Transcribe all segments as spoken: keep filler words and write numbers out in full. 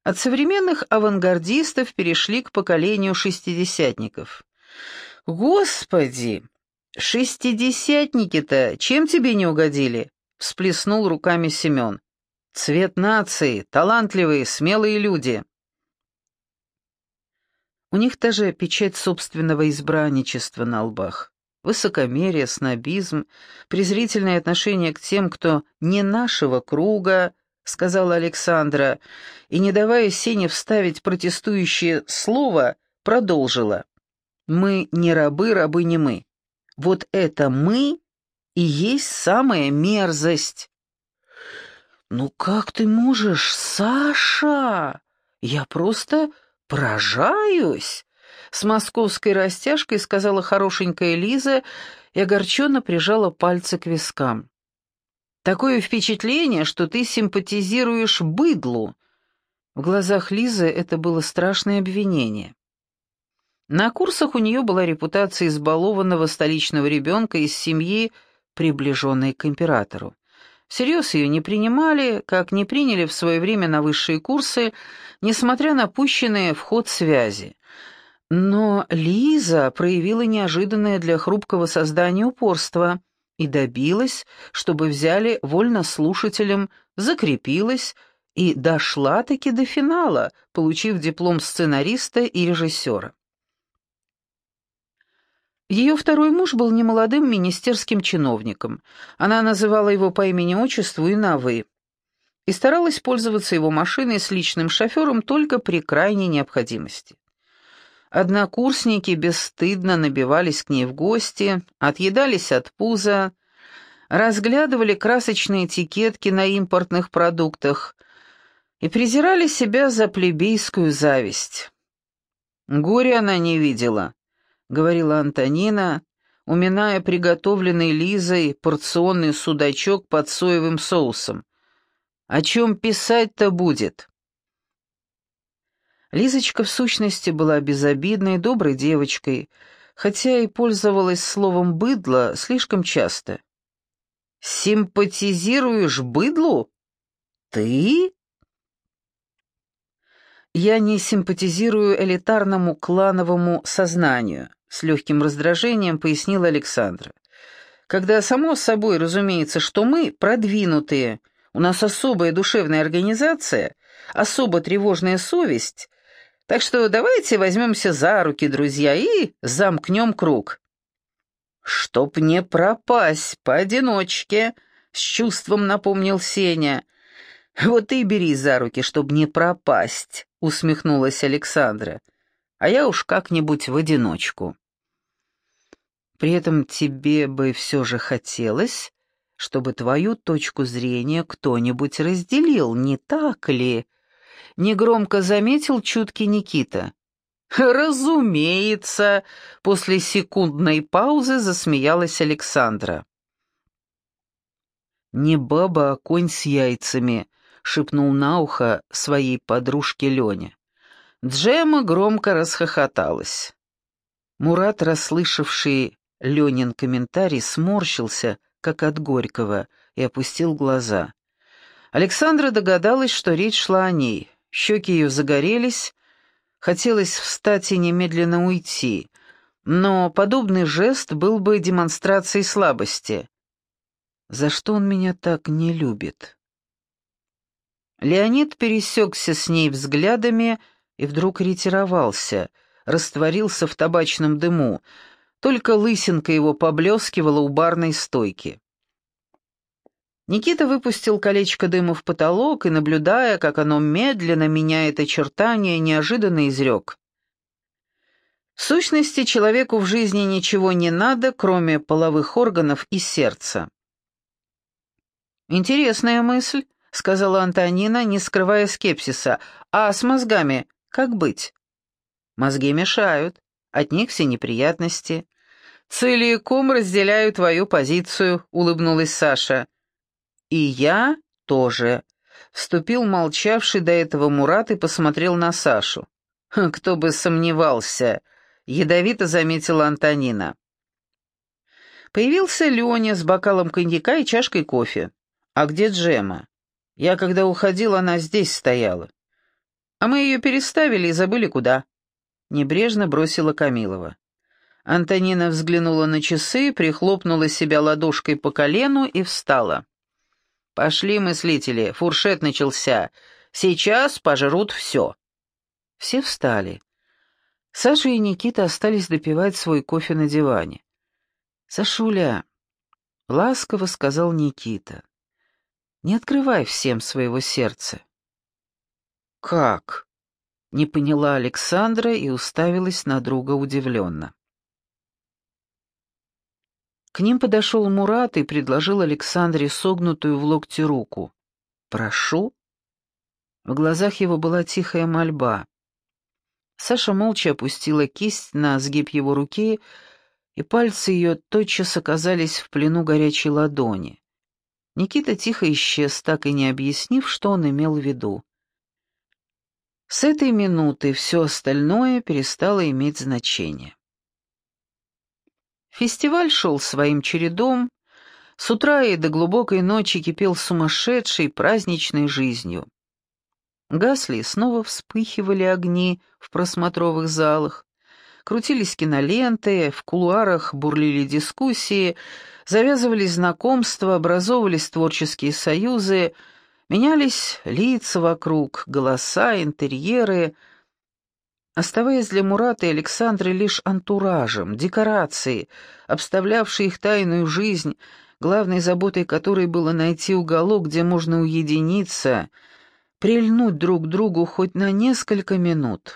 От современных авангардистов перешли к поколению шестидесятников. «Господи, шестидесятники-то чем тебе не угодили?» — всплеснул руками Семен. «Цвет нации, талантливые, смелые люди». У них даже печать собственного избранничества на лбах. Высокомерие, снобизм, презрительное отношение к тем, кто не нашего круга, сказала Александра, и, не давая Сене вставить протестующее слово, продолжила. «Мы не рабы, рабы не мы. Вот это «мы» и есть самая мерзость». «Ну как ты можешь, Саша? Я просто поражаюсь!» С московской растяжкой сказала хорошенькая Лиза и огорченно прижала пальцы к вискам. «Такое впечатление, что ты симпатизируешь быдлу». В глазах Лизы это было страшное обвинение. На курсах у нее была репутация избалованного столичного ребенка из семьи, приближенной к императору. Всерьез ее не принимали, как не приняли в свое время на высшие курсы, несмотря на пущенные в ход связи. Но Лиза проявила неожиданное для хрупкого создания упорство и добилась, чтобы взяли вольнослушателем, закрепилась и дошла-таки до финала, получив диплом сценариста и режиссера. Ее второй муж был немолодым министерским чиновником. Она называла его по имени-отчеству и на «вы», и старалась пользоваться его машиной с личным шофером только при крайней необходимости. Однокурсники бесстыдно набивались к ней в гости, отъедались от пуза, разглядывали красочные этикетки на импортных продуктах и презирали себя за плебейскую зависть. «Горя она не видела», — говорила Антонина, уминая приготовленный Лизой порционный судачок под соевым соусом. «О чем писать-то будет?» Лизочка в сущности была безобидной, доброй девочкой, хотя и пользовалась словом «быдло» слишком часто. «Симпатизируешь быдлу? Ты?» «Я не симпатизирую элитарному клановому сознанию», — с легким раздражением пояснила Александра. «Когда само собой разумеется, что мы продвинутые, у нас особая душевная организация, особо тревожная совесть, так что давайте возьмемся за руки, друзья, и замкнем круг». «Чтоб не пропасть поодиночке», — с чувством напомнил Сеня. «Вот и бери за руки, чтоб не пропасть», — усмехнулась Александра. «А я уж как-нибудь в одиночку». «При этом тебе бы все же хотелось, чтобы твою точку зрения кто-нибудь разделил, не так ли?» — негромко заметил чуткий Никита. «Разумеется!» — после секундной паузы засмеялась Александра. «Не баба, а конь с яйцами», — шепнул на ухо своей подружке Лене. Джема громко расхохоталась. Мурат, расслышавший Ленин комментарий, сморщился, как от горького, и опустил глаза. Александра догадалась, что речь шла о ней. Щеки ее загорелись, хотелось встать и немедленно уйти, но подобный жест был бы демонстрацией слабости. За что он меня так не любит? Леонид пересекся с ней взглядами и вдруг ретировался, растворился в табачном дыму, только лысинка его поблескивала у барной стойки. Никита выпустил колечко дыма в потолок и, наблюдая, как оно медленно меняет очертания, неожиданно изрек. В сущности, человеку в жизни ничего не надо, кроме половых органов и сердца. «Интересная мысль», — сказала Антонина, не скрывая скепсиса. «А с мозгами как быть?» «Мозги мешают, от них все неприятности». «Целиком разделяю твою позицию», — улыбнулась Саша. «И я тоже», — вступил молчавший до этого Мурат и посмотрел на Сашу. «Кто бы сомневался», — ядовито заметила Антонина. Появился Леня с бокалом коньяка и чашкой кофе. «А где Джема? Я, когда уходил, она здесь стояла». А мы ее переставили и забыли куда», — небрежно бросила Камилова. Антонина взглянула на часы, прихлопнула себя ладошкой по колену и встала. «Пошли, мыслители, фуршет начался. Сейчас пожрут все». Все встали. Саша и Никита остались допивать свой кофе на диване. «Сашуля», — ласково сказал Никита, — «не открывай всем своего сердца». «Как?» — не поняла Александра и уставилась на друга удивленно. К ним подошел Мурат и предложил Александре согнутую в локте руку. «Прошу». В глазах его была тихая мольба. Саша молча опустила кисть на сгиб его руки, и пальцы ее тотчас оказались в плену горячей ладони. Никита тихо исчез, так и не объяснив, что он имел в виду. С этой минуты все остальное перестало иметь значение. Фестиваль шел своим чередом, с утра и до глубокой ночи кипел сумасшедшей праздничной жизнью. Гасли и снова вспыхивали огни в просмотровых залах, крутились киноленты, в кулуарах бурлили дискуссии, завязывались знакомства, образовывались творческие союзы, менялись лица вокруг, голоса, интерьеры, оставаясь для Мурата и Александры лишь антуражем, декорацией, обставлявшей их тайную жизнь, главной заботой которой было найти уголок, где можно уединиться, прильнуть друг к другу хоть на несколько минут.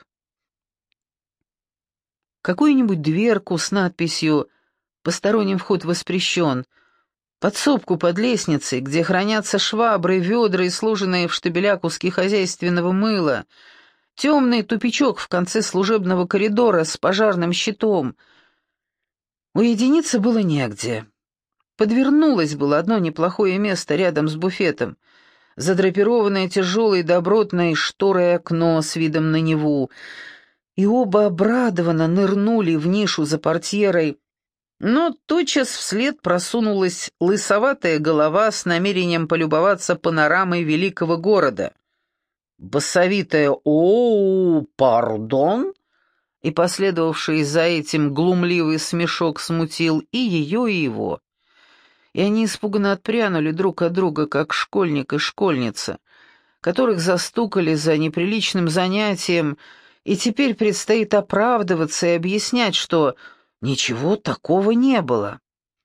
Какую-нибудь дверку с надписью «Посторонним вход воспрещен», подсобку под лестницей, где хранятся швабры, ведра и сложенные в штабеля куски хозяйственного мыла, темный тупичок в конце служебного коридора с пожарным щитом. Уединиться было негде. Подвернулось было одно неплохое место рядом с буфетом, задрапированное тяжелой добротной шторой окно с видом на Неву, и оба обрадованно нырнули в нишу за портьерой, но тотчас вслед просунулась лысоватая голова с намерением полюбоваться панорамой великого города. Басовитое «Оу, пардон!» и последовавший за этим глумливый смешок смутил и ее, и его. И они испуганно отпрянули друг от друга, как школьник и школьница, которых застукали за неприличным занятием, и теперь предстоит оправдываться и объяснять, что ничего такого не было.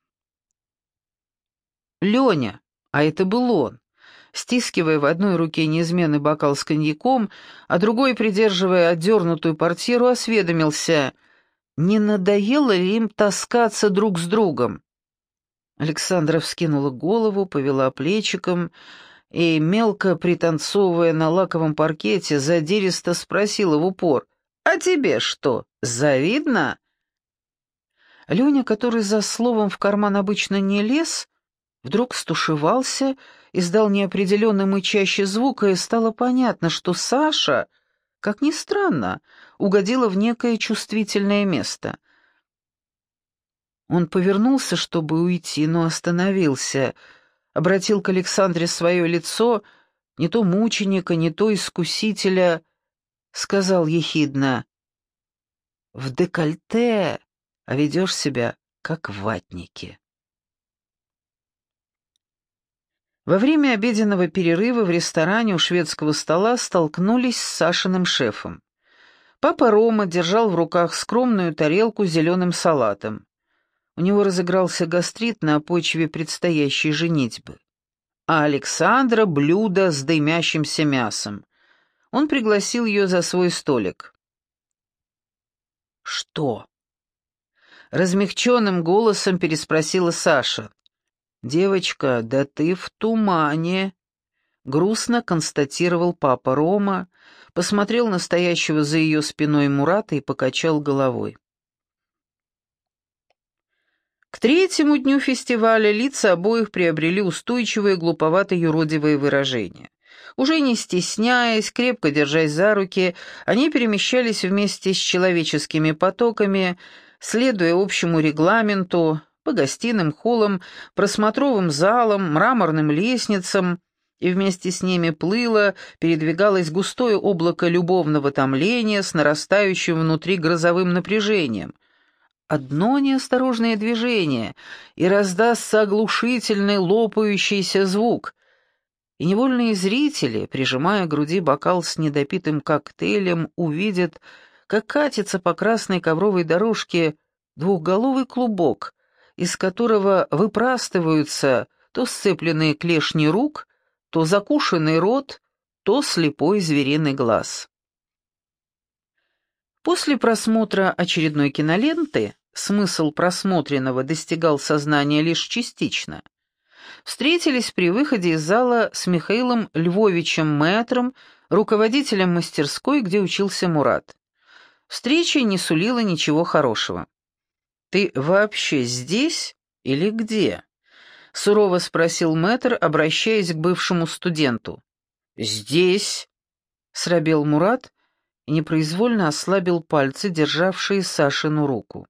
Леня, а это был он, стискивая в одной руке неизменный бокал с коньяком, а другой, придерживая отдернутую портьеру, осведомился, не надоело ли им таскаться друг с другом. Александра вскинула голову, повела плечиком и, мелко пританцовывая на лаковом паркете, задиристо спросила в упор, «А тебе что, завидно?» Леня, который за словом в карман обычно не лез, вдруг стушевался, издал неопределенный мычащий звук, и стало понятно, что Саша, как ни странно, угодила в некое чувствительное место. Он повернулся, чтобы уйти, но остановился, обратил к Александре свое лицо, не то мученика, не то искусителя, сказал ехидно, «В декольте, а ведешь себя, как в ватнике». Во время обеденного перерыва в ресторане у шведского стола столкнулись с Сашиным шефом. Папа Рома держал в руках скромную тарелку с зеленым салатом. У него разыгрался гастрит на почве предстоящей женитьбы. А Александра — блюдо с дымящимся мясом. Он пригласил ее за свой столик. «Что?» — размягченным голосом переспросила Саша. «Девочка, да ты в тумане», — грустно констатировал папа Рома, посмотрел на стоящего за ее спиной Мурата и покачал головой. К третьему дню фестиваля лица обоих приобрели устойчивое глуповато-юродивое выражение. Уже не стесняясь, крепко держась за руки, они перемещались вместе с человеческими потоками, следуя общему регламенту, по гостиным, холлам, просмотровым залам, мраморным лестницам, и вместе с ними плыло, передвигалось густое облако любовного томления с нарастающим внутри грозовым напряжением. Одно неосторожное движение, и раздастся оглушительный лопающийся звук, и невольные зрители, прижимая к груди бокал с недопитым коктейлем, увидят, как катится по красной ковровой дорожке двухголовый клубок, из которого выпрастываются то сцепленные клешни рук, то закушенный рот, то слепой звериный глаз. После просмотра очередной киноленты смысл просмотренного достигал сознания лишь частично. Встретились при выходе из зала с Михаилом Львовичем Мэтром, руководителем мастерской, где учился Мурат. Встреча не сулила ничего хорошего. «Ты вообще здесь или где?» — сурово спросил Мэтр, обращаясь к бывшему студенту. «Здесь», — срабел Мурат и непроизвольно ослабил пальцы, державшие Сашину руку.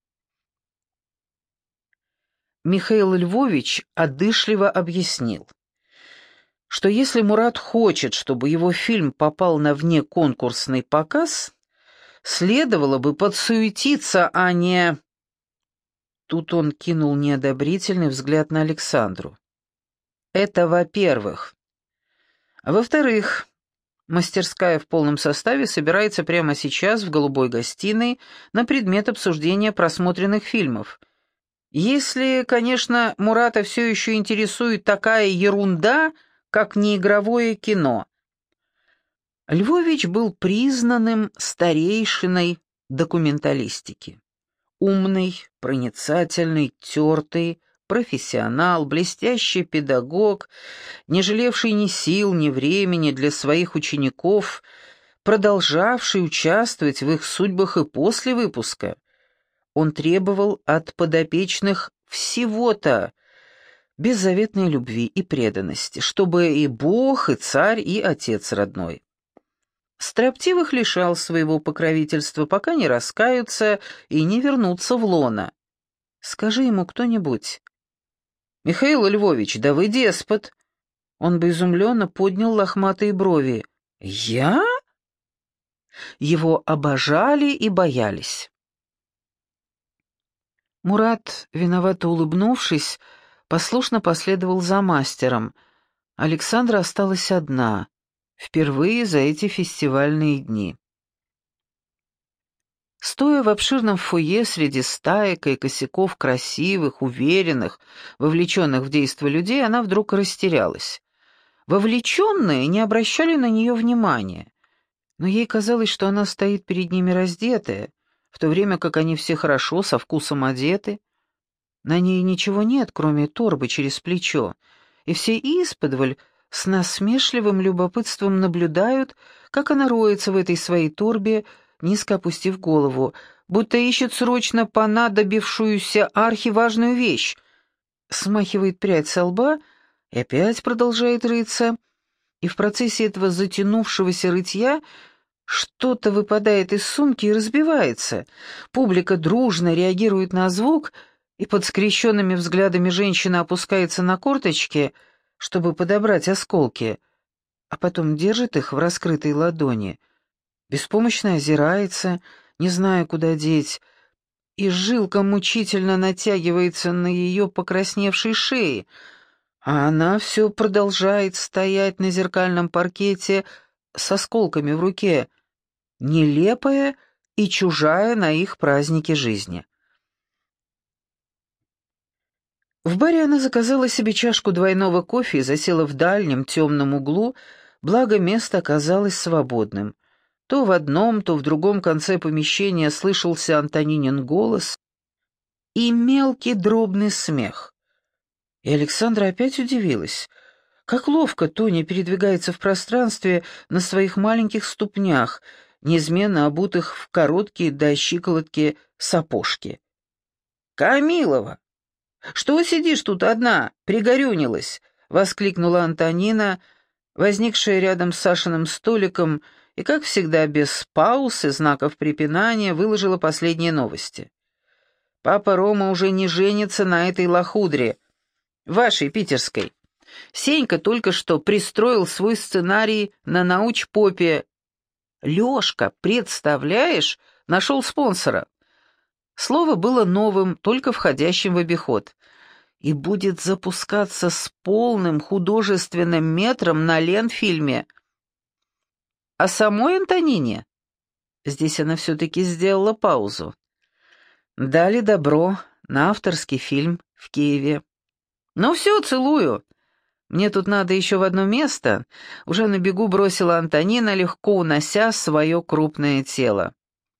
Михаил Львович одышливо объяснил, что если Мурат хочет, чтобы его фильм попал на внеконкурсный показ, следовало бы подсуетиться, а не... Тут он кинул неодобрительный взгляд на Александру. Это во-первых. А во-вторых, мастерская в полном составе собирается прямо сейчас в голубой гостиной на предмет обсуждения просмотренных фильмов. Если, конечно, Мурата все еще интересует такая ерунда, как неигровое кино. Львович был признанным старейшиной документалистики. Умный, проницательный, тертый, профессионал, блестящий педагог, не жалевший ни сил, ни времени для своих учеников, продолжавший участвовать в их судьбах и после выпуска. Он требовал от подопечных всего-то беззаветной любви и преданности, чтобы и Бог, и царь, и отец родной. Строптивых лишал своего покровительства, пока не раскаются и не вернутся в лоно. Скажи ему кто-нибудь: «Михаил Львович, да вы деспот!» Он бы изумленно поднял лохматые брови. «Я?» Его обожали и боялись. Мурат, виновато улыбнувшись, послушно последовал за мастером. Александра осталась одна, впервые за эти фестивальные дни. Стоя в обширном фойе среди стаек и косяков красивых, уверенных, вовлеченных в действо людей, она вдруг растерялась. Вовлеченные не обращали на нее внимания, но ей казалось, что она стоит перед ними раздетая, в то время как они все хорошо, со вкусом одеты. На ней ничего нет, кроме торбы через плечо, и все исподволь с насмешливым любопытством наблюдают, как она роется в этой своей торбе, низко опустив голову, будто ищет срочно понадобившуюся архиважную вещь, смахивает прядь со лба и опять продолжает рыться, и в процессе этого затянувшегося рытья что-то выпадает из сумки и разбивается. Публика дружно реагирует на звук, и под скрещенными взглядами женщина опускается на корточки, чтобы подобрать осколки, а потом держит их в раскрытой ладони, беспомощно озирается, не зная, куда деть, и жилка мучительно натягивается на ее покрасневшей шее, а она все продолжает стоять на зеркальном паркете с осколками в руке, нелепая и чужая на их празднике жизни. В баре она заказала себе чашку двойного кофе и засела в дальнем темном углу, благо место оказалось свободным. То в одном, то в другом конце помещения слышался Антонинин голос и мелкий дробный смех. И Александра опять удивилась, как ловко Тоня передвигается в пространстве на своих маленьких ступнях, неизменно обутых в короткие до щиколотки сапожки. «Камилова! Что сидишь тут одна? Пригорюнилась!» — воскликнула Антонина, возникшая рядом с Сашиным столиком, и, как всегда, без пауз и знаков препинания выложила последние новости. «Папа Рома уже не женится на этой лохудре, вашей питерской. Сенька только что пристроил свой сценарий на научпопе. Лёшка, представляешь, нашел спонсора. Слово было новым, только входящим в обиход. И будет запускаться с полным художественным метром на Ленфильме. А самой Антонине? Здесь она все-таки сделала паузу. Дали добро на авторский фильм в Киеве. Ну все, целую. Мне тут надо еще в одно место. Уже на бегу бросила Антонина, легко унося свое крупное тело.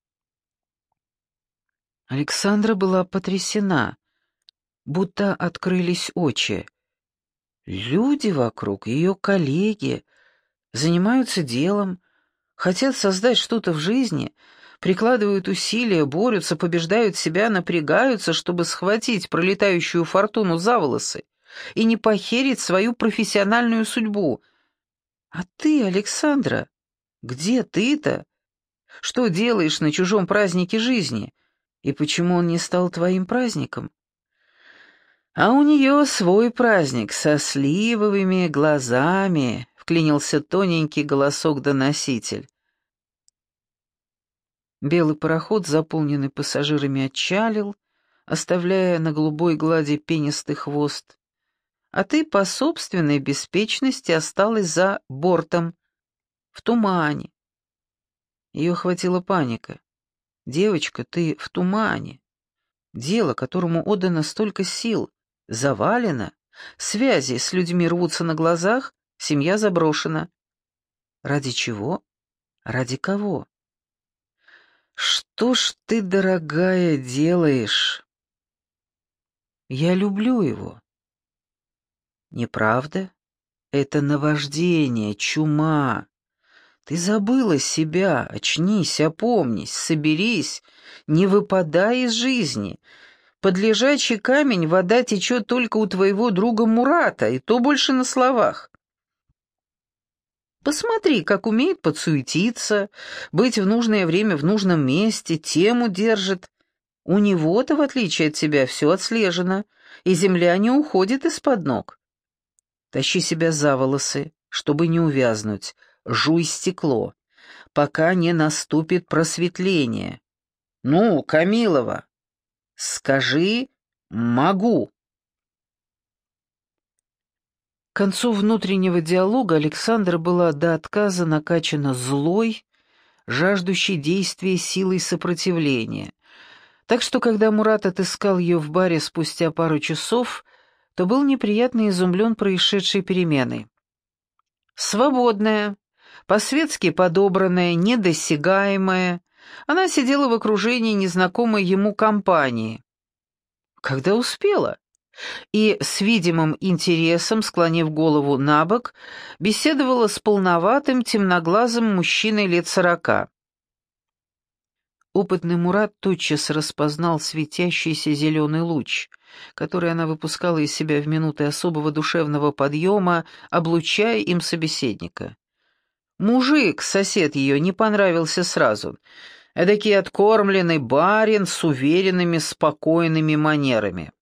Александра была потрясена, будто открылись очи. Люди вокруг, ее коллеги, занимаются делом, хотят создать что-то в жизни, прикладывают усилия, борются, побеждают себя, напрягаются, чтобы схватить пролетающую фортуну за волосы и не похерить свою профессиональную судьбу. А ты, Александра, где ты-то? Что делаешь на чужом празднике жизни? И почему он не стал твоим праздником? А у нее свой праздник со сливовыми глазами, вклинился тоненький голосок-доноситель. Белый пароход, заполненный пассажирами, отчалил, оставляя на голубой глади пенистый хвост. А ты по собственной беспечности осталась за бортом, в тумане. Ее охватила паника. «Девочка, ты в тумане. Дело, которому отдано столько сил, завалено, связи с людьми рвутся на глазах, семья заброшена. Ради чего? Ради кого? Что ж ты, дорогая, делаешь? Я люблю его». Неправда? Это наваждение, чума. Ты забыла себя, очнись, опомнись, соберись, не выпадай из жизни. Под лежачий камень вода течет только у твоего друга Мурата, и то больше на словах. Посмотри, как умеет подсуетиться, быть в нужное время в нужном месте, тему держит. У него-то, в отличие от тебя, все отслежено, и земля не уходит из-под ног. Тащи себя за волосы, чтобы не увязнуть, жуй стекло, пока не наступит просветление. Ну, Камилова, скажи «могу». К концу внутреннего диалога Александра была до отказа накачана злой, жаждущей действия силой сопротивления. Так что, когда Мурат отыскал ее в баре спустя пару часов, то был неприятно изумлен происшедшей переменой. Свободная, по-светски подобранная, недосягаемая, она сидела в окружении незнакомой ему компании. Когда успела? И с видимым интересом, склонив голову на бок, беседовала с полноватым, темноглазым мужчиной лет сорока. Опытный Мурат тотчас распознал светящийся зеленый луч, который она выпускала из себя в минуты особого душевного подъема, облучая им собеседника. Мужик, сосед ее, не понравился сразу. Эдакий откормленный барин с уверенными, спокойными манерами.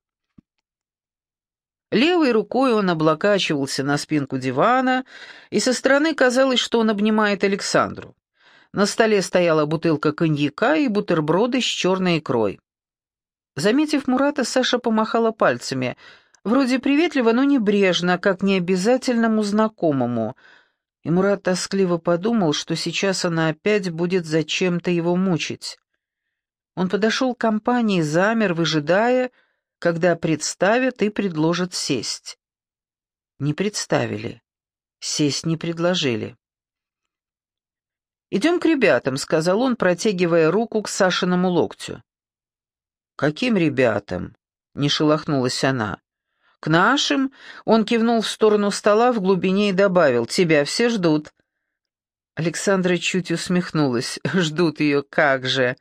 Левой рукой он облокачивался на спинку дивана, и со стороны казалось, что он обнимает Александру. На столе стояла бутылка коньяка и бутерброды с черной икрой. Заметив Мурата, Саша помахала пальцами, вроде приветливо, но небрежно, как необязательному знакомому. И Мурат тоскливо подумал, что сейчас она опять будет зачем-то его мучить. Он подошел к компании, замер, выжидая, когда представят и предложат сесть. Не представили, сесть не предложили. «Идем к ребятам», — сказал он, протягивая руку к Сашиному локтю. «Каким ребятам?» — не шелохнулась она. «К нашим?» — он кивнул в сторону стола в глубине и добавил. «Тебя все ждут». Александра чуть усмехнулась. «Ждут ее, как же!»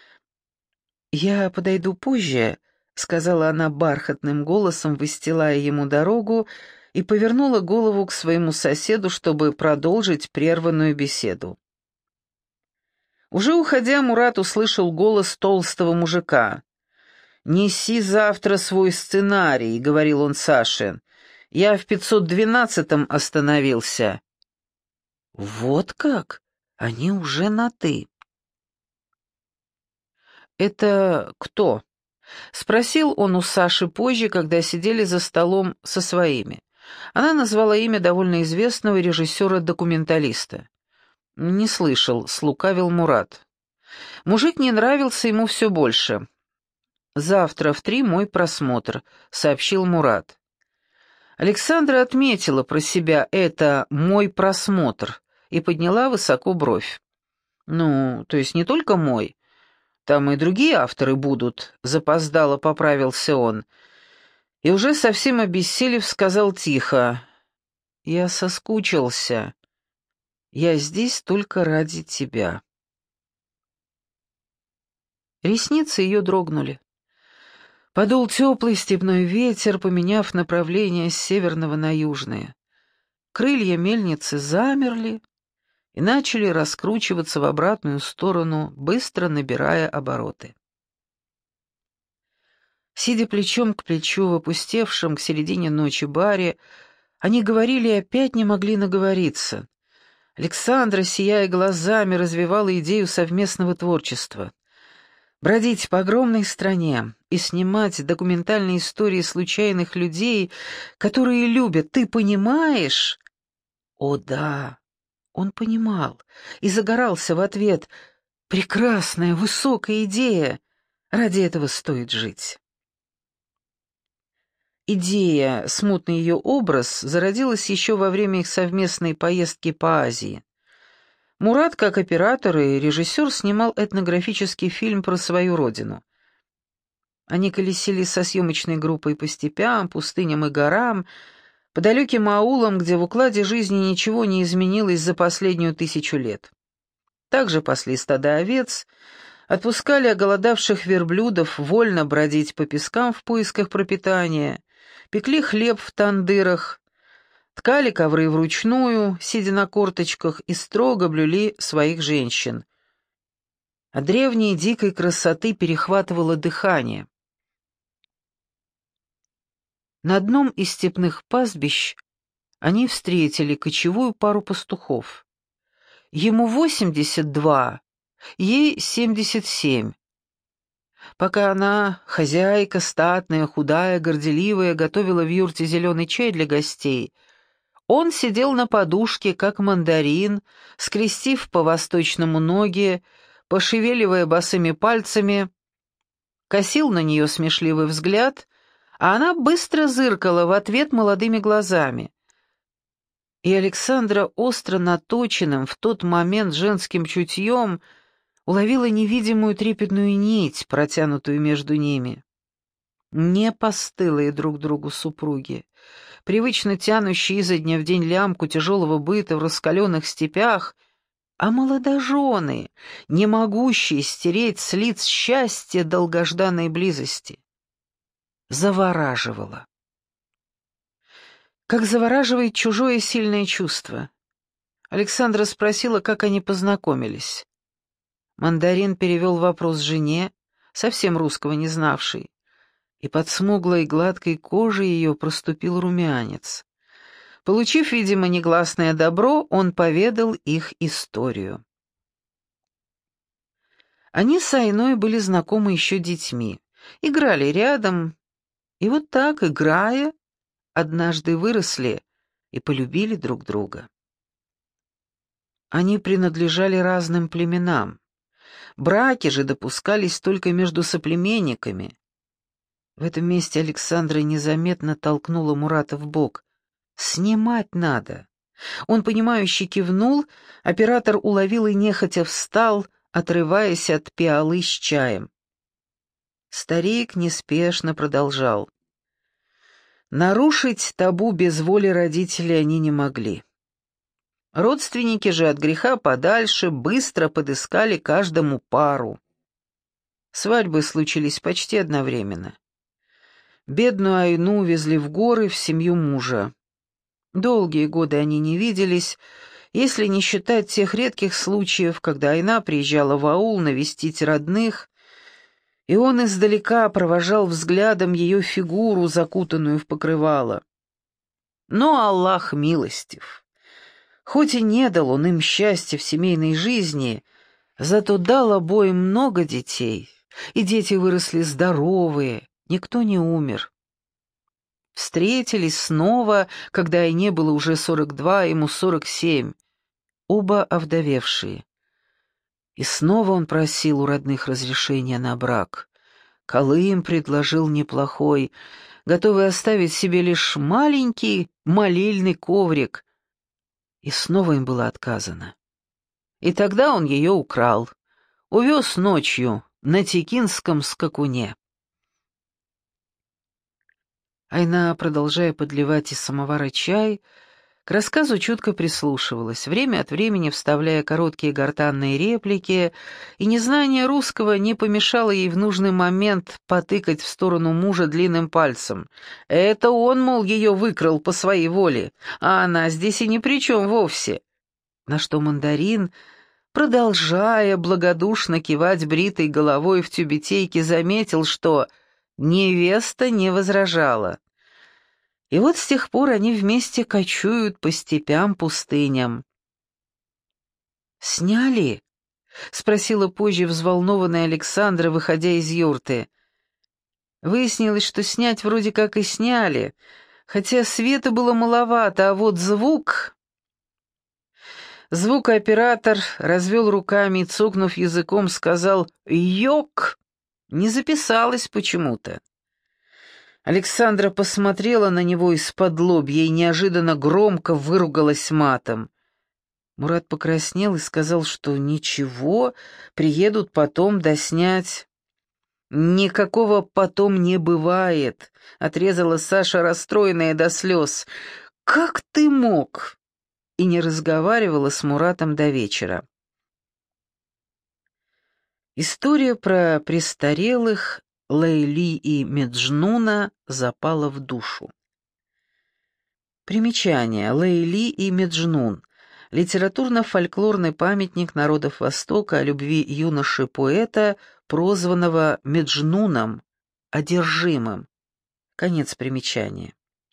«Я подойду позже», — сказала она бархатным голосом, выстилая ему дорогу, и повернула голову к своему соседу, чтобы продолжить прерванную беседу. Уже уходя, Мурат услышал голос толстого мужика. «Неси завтра свой сценарий», — говорил он Саше. Я в пятьсот двенадцатом остановился». «Вот как? Они уже на «ты». «Это кто?» — спросил он у Саши позже, когда сидели за столом со своими. Она назвала имя довольно известного режиссера-документалиста. «Не слышал», — слукавил Мурат. Мужик не нравился ему все больше. «Завтра в три мой просмотр», — сообщил Мурат. Александра отметила про себя это «мой просмотр» и подняла высоко бровь. «Ну, то есть не только мой. Там и другие авторы будут», — запоздало поправился он. И уже совсем обессилев сказал тихо: «Я соскучился. Я здесь только ради тебя». Ресницы ее дрогнули. Подул теплый степной ветер, поменяв направление с северного на южное. Крылья мельницы замерли и начали раскручиваться в обратную сторону, быстро набирая обороты. Сидя плечом к плечу в опустевшем к середине ночи баре, они говорили и опять не могли наговориться. Александра, сияя глазами, развивала идею совместного творчества. Бродить по огромной стране и снимать документальные истории случайных людей, которые любят, ты понимаешь? О да, он понимал и загорался в ответ. Прекрасная, высокая идея. Ради этого стоит жить. Идея, смутный ее образ, зародилась еще во время их совместной поездки по Азии. Мурат, как оператор и режиссер, снимал этнографический фильм про свою родину. Они колесили со съемочной группой по степям, пустыням и горам, по далеким аулам, где в укладе жизни ничего не изменилось за последнюю тысячу лет. Также пасли стада овец, отпускали оголодавших верблюдов вольно бродить по пескам в поисках пропитания, пекли хлеб в тандырах, ткали ковры вручную, сидя на корточках, и строго блюли своих женщин. От древней дикой красоты перехватывало дыхание. На одном из степных пастбищ они встретили кочевую пару пастухов. Ему восемьдесят два, ей семьдесят семь. Пока она, хозяйка, статная, худая, горделивая, готовила в юрте зеленый чай для гостей, он сидел на подушке, как мандарин, скрестив по-восточному ноги, пошевеливая босыми пальцами, косил на нее смешливый взгляд, а она быстро зыркала в ответ молодыми глазами. И Александра остро наточенным в тот момент женским чутьем уловила невидимую трепетную нить, протянутую между ними. Не постылые друг другу супруги, привычно тянущие изо дня в день лямку тяжелого быта в раскаленных степях, а молодожены, не могущие стереть с лиц счастья долгожданной близости. Завораживало. Как завораживает чужое сильное чувство. Александра спросила, как они познакомились. Мандарин перевел вопрос жене, совсем русского не знавшей, и под смуглой гладкой кожей ее проступил румянец. Получив, видимо, негласное добро, он поведал их историю. Они с Айной были знакомы еще детьми, играли рядом, и вот так, играя, однажды выросли и полюбили друг друга. Они принадлежали разным племенам. Браки же допускались только между соплеменниками. В этом месте Александра незаметно толкнула Мурата в бок. «Снимать надо». Он, понимающе кивнул, оператор уловил и нехотя встал, отрываясь от пиалы с чаем. Старик неспешно продолжал. Нарушить табу без воли родителей они не могли. Родственники же от греха подальше быстро подыскали каждому пару. Свадьбы случились почти одновременно. Бедную Айну увезли в горы в семью мужа. Долгие годы они не виделись, если не считать тех редких случаев, когда Айна приезжала в аул навестить родных, и он издалека провожал взглядом ее фигуру, закутанную в покрывало. Но Аллах милостив. Хоть и не дал он им счастья в семейной жизни, зато дал обоим много детей, и дети выросли здоровые, никто не умер. Встретились снова, когда и не было уже сорок два, ему сорок семь, оба овдовевшие. И снова он просил у родных разрешения на брак. Калым предложил неплохой, готовый оставить себе лишь маленький молельный коврик. И снова им было отказано. И тогда он ее украл, увез ночью на текинском скакуне. Айна, продолжая подливать из самовара чай, к рассказу чутко прислушивалась, время от времени вставляя короткие гортанные реплики, и незнание русского не помешало ей в нужный момент потыкать в сторону мужа длинным пальцем. Это он, мол, ее выкрал по своей воле, а она здесь и ни при чем вовсе. На что мандарин, продолжая благодушно кивать бритой головой в тюбетейке, заметил, что невеста не возражала. И вот с тех пор они вместе кочуют по степям-пустыням. «Сняли?» — спросила позже взволнованная Александра, выходя из юрты. Выяснилось, что снять вроде как и сняли, хотя света было маловато, а вот звук... Звукооператор развел руками и, цокнув языком, сказал «Йок!» Не записалось почему-то. Александра посмотрела на него из-под лобья и неожиданно громко выругалась матом. Мурат покраснел и сказал, что ничего, приедут потом доснять. «Никакого потом не бывает», — отрезала Саша, расстроенная до слез. «Как ты мог?» И не разговаривала с Муратом до вечера. История про престарелых Лейли и Меджнуна запала в душу. Примечание. Лейли и Меджнун. Литературно-фольклорный памятник народов Востока о любви юноши-поэта, прозванного Меджнуном, одержимым. Конец примечания.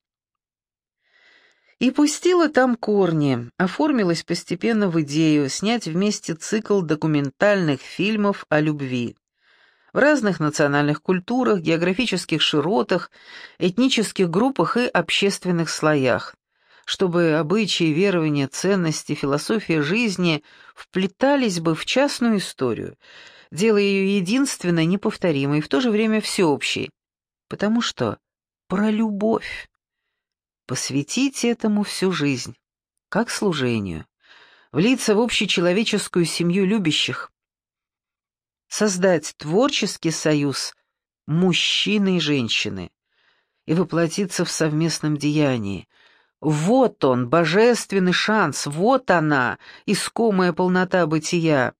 И пустила там корни, оформилась постепенно в идею снять вместе цикл документальных фильмов о любви. В разных национальных культурах, географических широтах, этнических группах и общественных слоях, чтобы обычаи, верования, ценности, философия жизни вплетались бы в частную историю, делая ее единственной, неповторимой и в то же время всеобщей. Потому что про любовь. Посвятить этому всю жизнь, как служению, влиться в общечеловеческую семью любящих, создать творческий союз мужчины и женщины и воплотиться в совместном деянии. Вот он, божественный шанс, вот она, искомая полнота бытия.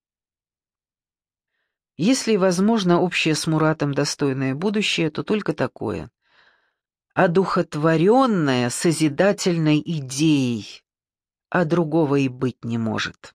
Если возможно общее с Муратом достойное будущее, то только такое. Одухотворенная созидательной идеей, а другого и быть не может.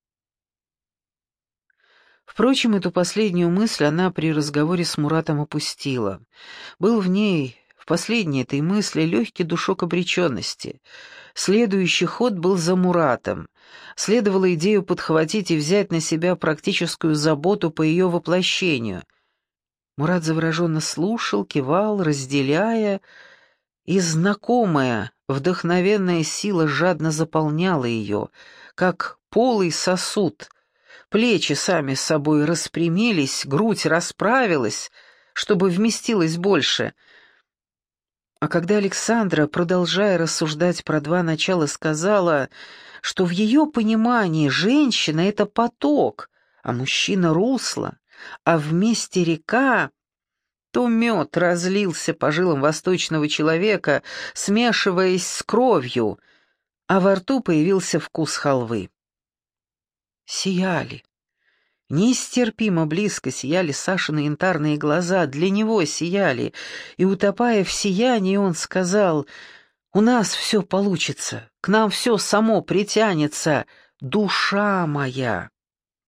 Впрочем, эту последнюю мысль она при разговоре с Муратом опустила. Был в ней, в последней этой мысли, легкий душок обреченности. Следующий ход был за Муратом. Следовало идею подхватить и взять на себя практическую заботу по ее воплощению. Мурат завороженно слушал, кивал, разделяя, и знакомая, вдохновенная сила жадно заполняла ее, как полый сосуд. Плечи сами с собой распрямились, грудь расправилась, чтобы вместилось больше. А когда Александра, продолжая рассуждать про два начала, сказала, что в ее понимании женщина — это поток, а мужчина — русло, а вместе река, то мед разлился по жилам восточного человека, смешиваясь с кровью, а во рту появился вкус халвы. Сияли. Нестерпимо близко сияли Сашины янтарные глаза, для него сияли, и, утопая в сиянии, он сказал: «У нас все получится, к нам все само притянется, душа моя».